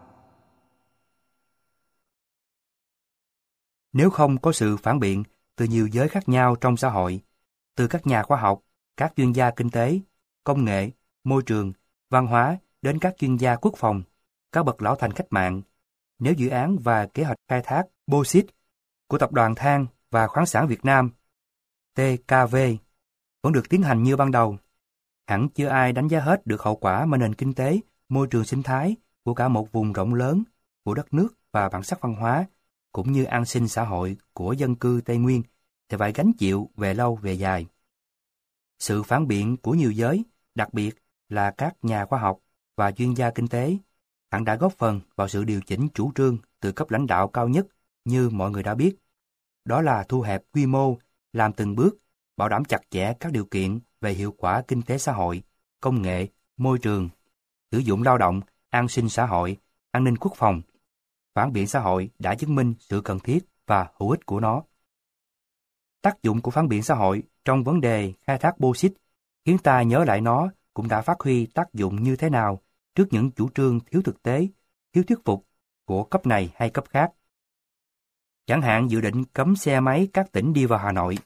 Nếu không có sự phản biện từ nhiều giới khác nhau trong xã hội, từ các nhà khoa học, các chuyên gia kinh tế, công nghệ, môi trường, văn hóa đến các chuyên gia quốc phòng, các bậc lão thành cách mạng, nếu dự án và kế hoạch khai thác bauxit của Tập đoàn Than và Khoáng sản Việt Nam tê ca vê vẫn được tiến hành như ban đầu, hẳn chưa ai đánh giá hết được hậu quả mà nền kinh tế, môi trường sinh thái của cả một vùng rộng lớn của đất nước và bản sắc văn hóa, cũng như an sinh xã hội của dân cư Tây Nguyên thì phải gánh chịu về lâu về dài. Sự phản biện của nhiều giới, đặc biệt là các nhà khoa học và chuyên gia kinh tế, hẳn đã góp phần vào sự điều chỉnh chủ trương từ cấp lãnh đạo cao nhất như mọi người đã biết. Đó là thu hẹp quy mô, làm từng bước, bảo đảm chặt chẽ các điều kiện về hiệu quả kinh tế xã hội, công nghệ, môi trường, sử dụng lao động, an sinh xã hội, an ninh quốc phòng. Phản biện xã hội đã chứng minh sự cần thiết và hữu ích của nó. Tác dụng của phản biện xã hội trong vấn đề khai thác bauxit khiến ta nhớ lại nó cũng đã phát huy tác dụng như thế nào trước những chủ trương thiếu thực tế, thiếu thuyết phục của cấp này hay cấp khác. Chẳng hạn dự định cấm xe máy các tỉnh đi vào Hà Nội,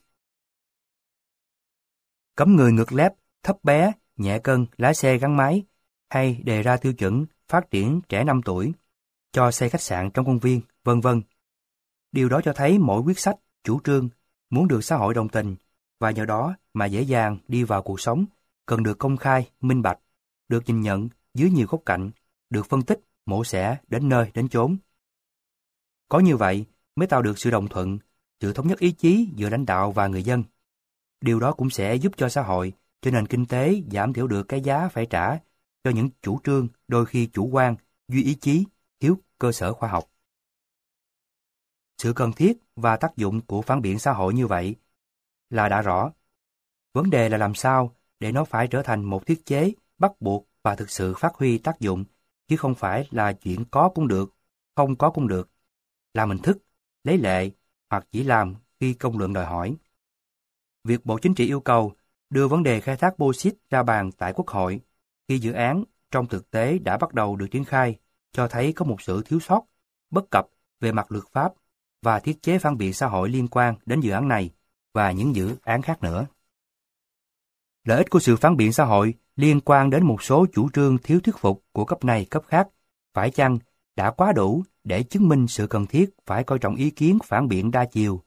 cấm người ngực lép, thấp bé, nhẹ cân lái xe gắn máy, hay đề ra tiêu chuẩn phát triển trẻ năm tuổi, cho xây khách sạn trong công viên, vân vân. Điều đó cho thấy mỗi quyết sách, chủ trương muốn được xã hội đồng tình và nhờ đó mà dễ dàng đi vào cuộc sống, cần được công khai, minh bạch, được nhìn nhận dưới nhiều góc cạnh, được phân tích, mổ xẻ đến nơi đến chốn. Có như vậy mới tạo được sự đồng thuận, sự thống nhất ý chí giữa lãnh đạo và người dân. Điều đó cũng sẽ giúp cho xã hội, cho nền kinh tế giảm thiểu được cái giá phải trả cho những chủ trương đôi khi chủ quan, duy ý chí, thiếu cơ sở khoa học. Sự cần thiết và tác dụng của phản biện xã hội như vậy là đã rõ. Vấn đề là làm sao để nó phải trở thành một thiết chế bắt buộc và thực sự phát huy tác dụng, chứ không phải là chuyện có cũng được, không có cũng được, làm hình thức, lấy lệ hoặc chỉ làm khi công luận đòi hỏi. Việc Bộ Chính trị yêu cầu đưa vấn đề khai thác bauxit ra bàn tại Quốc hội khi dự án trong thực tế đã bắt đầu được triển khai cho thấy có một sự thiếu sót, bất cập về mặt luật pháp và thiết chế phản biện xã hội liên quan đến dự án này và những dự án khác nữa. Lợi ích của sự phản biện xã hội liên quan đến một số chủ trương thiếu thuyết phục của cấp này cấp khác, phải chăng đã quá đủ để chứng minh sự cần thiết phải coi trọng ý kiến phản biện đa chiều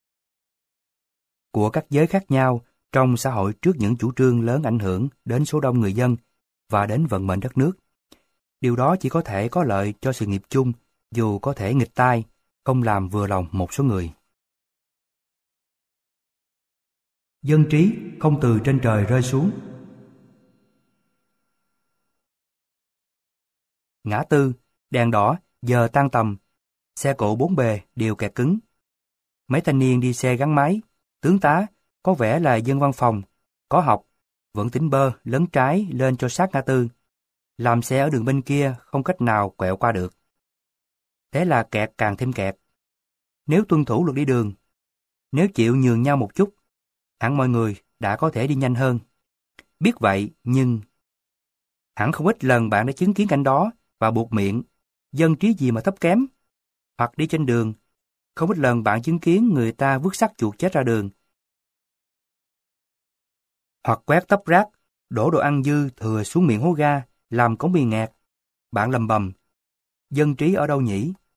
của các giới khác nhau trong xã hội trước những chủ trương lớn ảnh hưởng đến số đông người dân và đến vận mệnh đất nước. Điều đó chỉ có thể có lợi cho sự nghiệp chung, dù có thể nghịch tai, không làm vừa lòng một số người. Dân trí không từ trên trời rơi xuống. Ngã tư, đèn đỏ, giờ tan tầm, xe cộ bốn bề đều kẹt cứng. Mấy thanh niên đi xe gắn máy, tướng tá, có vẻ là dân văn phòng, có học, vẫn tính bơ lấn trái lên cho sát ngã tư. Làm xe ở đường bên kia không cách nào quẹo qua được. Thế là kẹt càng thêm kẹt. Nếu tuân thủ luật đi đường, nếu chịu nhường nhau một chút, hẳn mọi người đã có thể đi nhanh hơn. Biết vậy nhưng hẳn không ít lần bạn đã chứng kiến cảnh đó và buột miệng, dân trí gì mà thấp kém. Hoặc đi trên đường, không ít lần bạn chứng kiến người ta vứt xác chuột chết ra đường. Hoặc quét tấp rác, đổ đồ ăn dư thừa xuống miệng hố ga, làm cống bị nghẹt. Bạn lầm bầm, dân trí ở đâu nhỉ?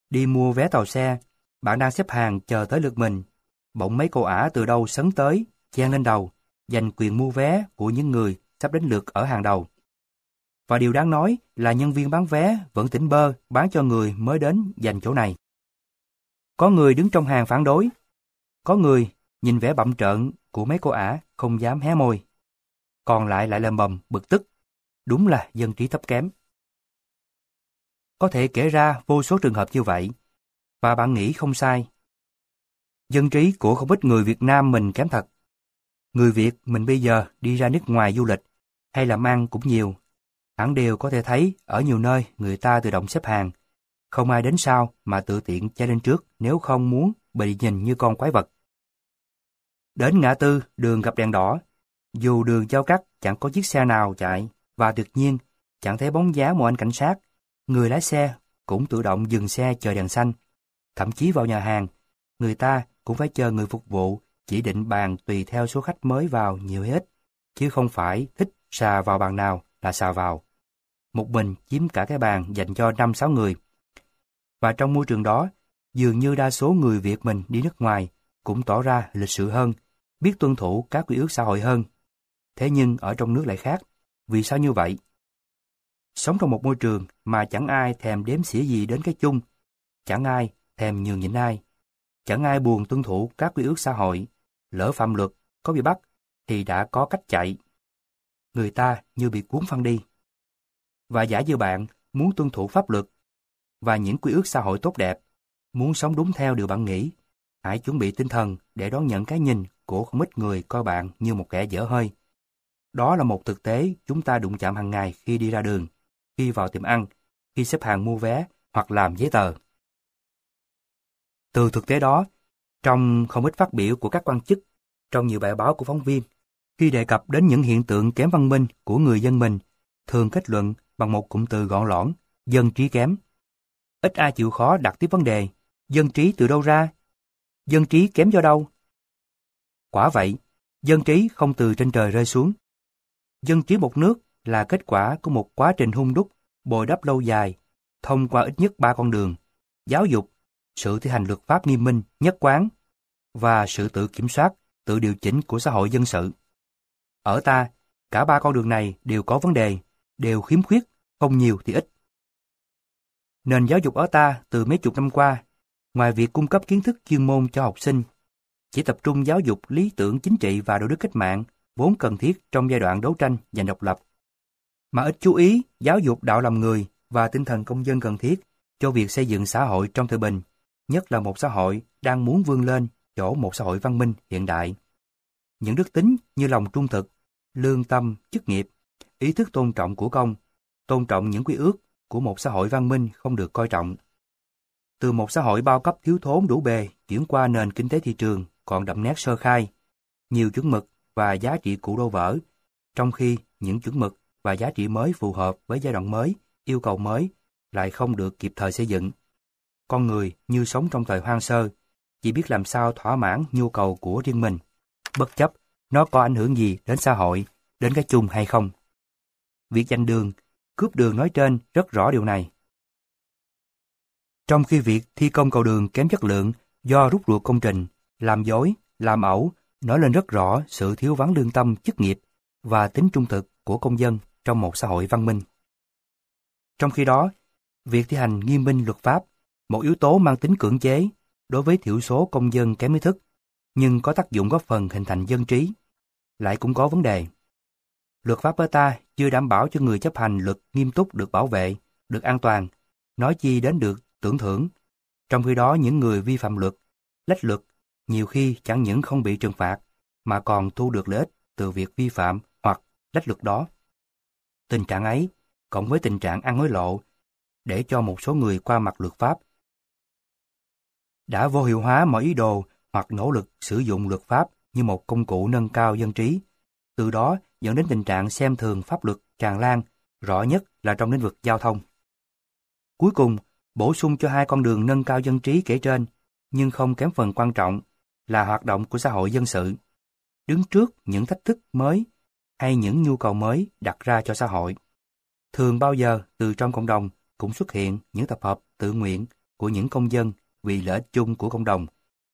Đi mua vé tàu xe, bạn đang xếp hàng chờ tới lượt mình. Bỗng mấy cô ả từ đâu sấn tới, chen lên đầu, giành quyền mua vé của những người sắp đến lượt ở hàng đầu. Và điều đáng nói là nhân viên bán vé vẫn tỉnh bơ bán cho người mới đến giành chỗ này. Có người đứng trong hàng phản đối. Có người nhìn vẻ bặm trợn của mấy cô ả không dám hé môi. Còn lại lại lầm bầm bực tức. Đúng là dân trí thấp kém. Có thể kể ra vô số trường hợp như vậy. Và bạn nghĩ không sai. Dân trí của không ít người Việt Nam mình kém thật. Người Việt mình bây giờ đi ra nước ngoài du lịch hay làm ăn cũng nhiều. Hẳn đều có thể thấy ở nhiều nơi người ta tự động xếp hàng. Không ai đến sau mà tự tiện chạy lên trước nếu không muốn bị nhìn như con quái vật. Đến ngã tư đường gặp đèn đỏ, dù đường giao cắt chẳng có chiếc xe nào chạy và tuyệt nhiên chẳng thấy bóng dáng một anh cảnh sát, người lái xe cũng tự động dừng xe chờ đèn xanh. Thậm chí vào nhà hàng, người ta cũng phải chờ người phục vụ chỉ định bàn tùy theo số khách mới vào nhiều hay ít, chứ không phải thích xà vào bàn nào là xà vào. Một mình chiếm cả cái bàn dành cho năm sáu người. Và trong môi trường đó, dường như đa số người Việt mình đi nước ngoài cũng tỏ ra lịch sự hơn, biết tuân thủ các quy ước xã hội hơn. Thế nhưng ở trong nước lại khác. Vì sao như vậy? Sống trong một môi trường mà chẳng ai thèm đếm xỉa gì đến cái chung, chẳng ai thèm nhường nhịn ai, chẳng ai buồn tuân thủ các quy ước xã hội, lỡ phạm luật, có bị bắt, thì đã có cách chạy. Người ta như bị cuốn phăng đi. Và giả như bạn muốn tuân thủ pháp luật và những quy ước xã hội tốt đẹp, muốn sống đúng theo điều bạn nghĩ, hãy chuẩn bị tinh thần để đón nhận cái nhìn của không ít người coi bạn như một kẻ dở hơi. Đó là một thực tế chúng ta đụng chạm hàng ngày khi đi ra đường, khi vào tiệm ăn, khi xếp hàng mua vé hoặc làm giấy tờ. Từ thực tế đó, trong không ít phát biểu của các quan chức, trong nhiều bài báo của phóng viên, khi đề cập đến những hiện tượng kém văn minh của người dân mình, thường kết luận bằng một cụm từ gọn lõn, dân trí kém. Ít ai chịu khó đặt tiếp vấn đề, dân trí từ đâu ra? Dân trí kém do đâu? Quả vậy, dân trí không từ trên trời rơi xuống. Dân trí một nước là kết quả của một quá trình hun đúc, bồi đắp lâu dài, thông qua ít nhất ba con đường: giáo dục, sự thi hành luật pháp nghiêm minh, nhất quán, và sự tự kiểm soát, tự điều chỉnh của xã hội dân sự. Ở ta, cả ba con đường này đều có vấn đề, đều khiếm khuyết, không nhiều thì ít. Nền giáo dục ở ta từ mấy chục năm qua, ngoài việc cung cấp kiến thức chuyên môn cho học sinh, chỉ tập trung giáo dục lý tưởng chính trị và đạo đức cách mạng vốn cần thiết trong giai đoạn đấu tranh giành độc lập, mà ít chú ý giáo dục đạo làm người và tinh thần công dân cần thiết cho việc xây dựng xã hội trong thời bình, nhất là một xã hội đang muốn vươn lên chỗ một xã hội văn minh hiện đại. Những đức tính như lòng trung thực, lương tâm, chức nghiệp, ý thức tôn trọng của công, tôn trọng những quy ước của một xã hội văn minh không được coi trọng. Từ một xã hội bao cấp thiếu thốn đủ bề chuyển qua nền kinh tế thị trường còn đậm nét sơ khai, nhiều chuẩn mực và giá trị cũ đổ vỡ, trong khi những chuẩn mực và giá trị mới phù hợp với giai đoạn mới, yêu cầu mới lại không được kịp thời xây dựng. Con người như sống trong thời hoang sơ, chỉ biết làm sao thỏa mãn nhu cầu của riêng mình, bất chấp nó có ảnh hưởng gì đến xã hội, đến cái chung hay không. Việc giành đường, cướp đường nói trên rất rõ điều này. Trong khi việc thi công cầu đường kém chất lượng do rút ruột công trình, làm dối, làm ẩu, nói lên rất rõ sự thiếu vắng lương tâm, chức nghiệp và tính trung thực của công dân trong một xã hội văn minh. Trong khi đó, việc thi hành nghiêm minh luật pháp, một yếu tố mang tính cưỡng chế đối với thiểu số công dân kém ý thức, nhưng có tác dụng góp phần hình thành dân trí, lại cũng có vấn đề. Luật pháp ở ta chưa đảm bảo cho người chấp hành luật nghiêm túc được bảo vệ, được an toàn, nói chi đến được tưởng thưởng. Trong khi đó những người vi phạm luật, lách luật, nhiều khi chẳng những không bị trừng phạt, mà còn thu được lợi ích từ việc vi phạm hoặc lách luật đó. Tình trạng ấy, cộng với tình trạng ăn hối lộ, để cho một số người qua mặt luật pháp, đã vô hiệu hóa mọi ý đồ hoặc nỗ lực sử dụng luật pháp như một công cụ nâng cao dân trí, từ đó dẫn đến tình trạng xem thường pháp luật tràn lan, rõ nhất là trong lĩnh vực giao thông. Cuối cùng, bổ sung cho hai con đường nâng cao dân trí kể trên, nhưng không kém phần quan trọng, là hoạt động của xã hội dân sự, đứng trước những thách thức mới hay những nhu cầu mới đặt ra cho xã hội. Thường bao giờ từ trong cộng đồng cũng xuất hiện những tập hợp tự nguyện của những công dân vì lợi ích chung của cộng đồng.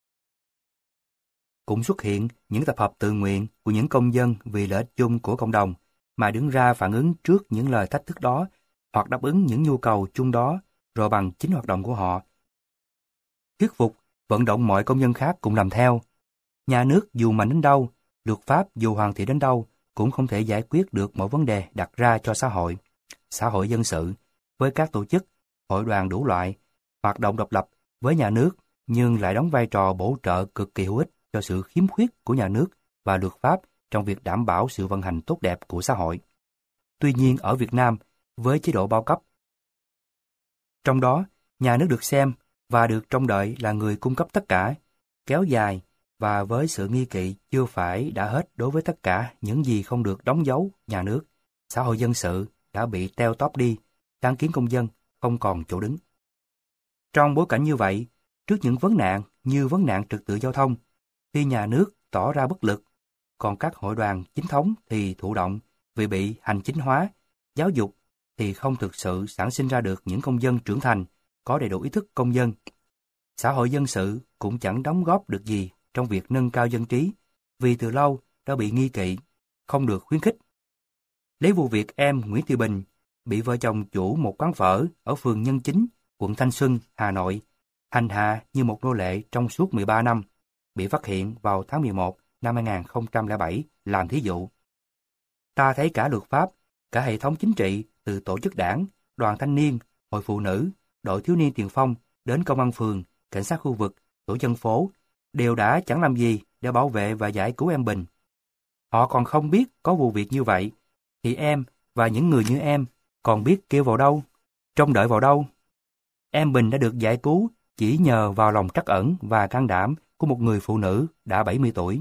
Cũng xuất hiện những tập hợp tự nguyện của những công dân vì lợi ích chung của cộng đồng mà đứng ra phản ứng trước những lời thách thức đó hoặc đáp ứng những nhu cầu chung đó rồi bằng chính hoạt động của họ. Thuyết phục, vận động mọi công dân khác cùng làm theo. Nhà nước dù mạnh đến đâu, luật pháp dù hoàn thiện đến đâu cũng không thể giải quyết được mọi vấn đề đặt ra cho xã hội. Xã hội dân sự, với các tổ chức, hội đoàn đủ loại, hoạt động độc lập với nhà nước nhưng lại đóng vai trò bổ trợ cực kỳ hữu ích cho sự khiếm khuyết của nhà nước và luật pháp trong việc đảm bảo sự vận hành tốt đẹp của xã hội. Tuy nhiên ở Việt Nam, với chế độ bao cấp, trong đó nhà nước được xem và được trông đợi là người cung cấp tất cả, kéo dài và với sự nghi kỵ chưa phải đã hết đối với tất cả những gì không được đóng dấu nhà nước, xã hội dân sự đã bị teo tóp đi, sáng kiến công dân không còn chỗ đứng. Trong bối cảnh như vậy, trước những vấn nạn như vấn nạn trật tự giao thông, khi nhà nước tỏ ra bất lực, còn các hội đoàn chính thống thì thụ động vì bị hành chính hóa, giáo dục thì không thực sự sản sinh ra được những công dân trưởng thành, có đầy đủ ý thức công dân. Xã hội dân sự cũng chẳng đóng góp được gì trong việc nâng cao dân trí, vì từ lâu đã bị nghi kỵ, không được khuyến khích. Lấy vụ việc em Nguyễn Thị Bình bị vợ chồng chủ một quán phở ở phường Nhân Chính, quận Thanh Xuân, Hà Nội, hành hạ như một nô lệ trong suốt mười ba năm, bị phát hiện vào tháng mười một năm hai nghìn không trăm lẻ bảy làm thí dụ. Ta thấy cả luật pháp, cả hệ thống chính trị từ tổ chức đảng, đoàn thanh niên, hội phụ nữ, đội thiếu niên tiền phong đến công an phường, cảnh sát khu vực, tổ dân phố đều đã chẳng làm gì để bảo vệ và giải cứu em Bình. Họ còn không biết có vụ việc như vậy, thì em và những người như em còn biết kêu vào đâu, trông đợi vào đâu. Em Bình đã được giải cứu chỉ nhờ vào lòng trắc ẩn và can đảm của một người phụ nữ đã bảy mươi tuổi.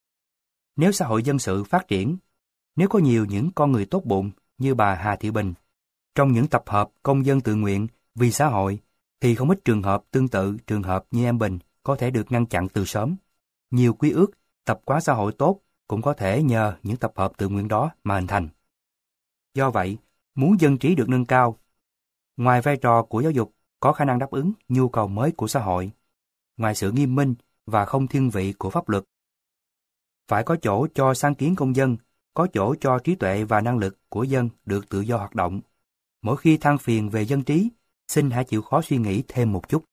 Nếu xã hội dân sự phát triển, nếu có nhiều những con người tốt bụng như bà Hà Thị Bình, trong những tập hợp công dân tự nguyện vì xã hội, thì không ít trường hợp tương tự trường hợp như em Bình có thể được ngăn chặn từ sớm. Nhiều quy ước, tập quán xã hội tốt cũng có thể nhờ những tập hợp tự nguyện đó mà hình thành. Do vậy, muốn dân trí được nâng cao, ngoài vai trò của giáo dục có khả năng đáp ứng nhu cầu mới của xã hội, ngoài sự nghiêm minh và không thiên vị của pháp luật, phải có chỗ cho sáng kiến công dân, có chỗ cho trí tuệ và năng lực của dân được tự do hoạt động. Mỗi khi than phiền về dân trí, xin hãy chịu khó suy nghĩ thêm một chút.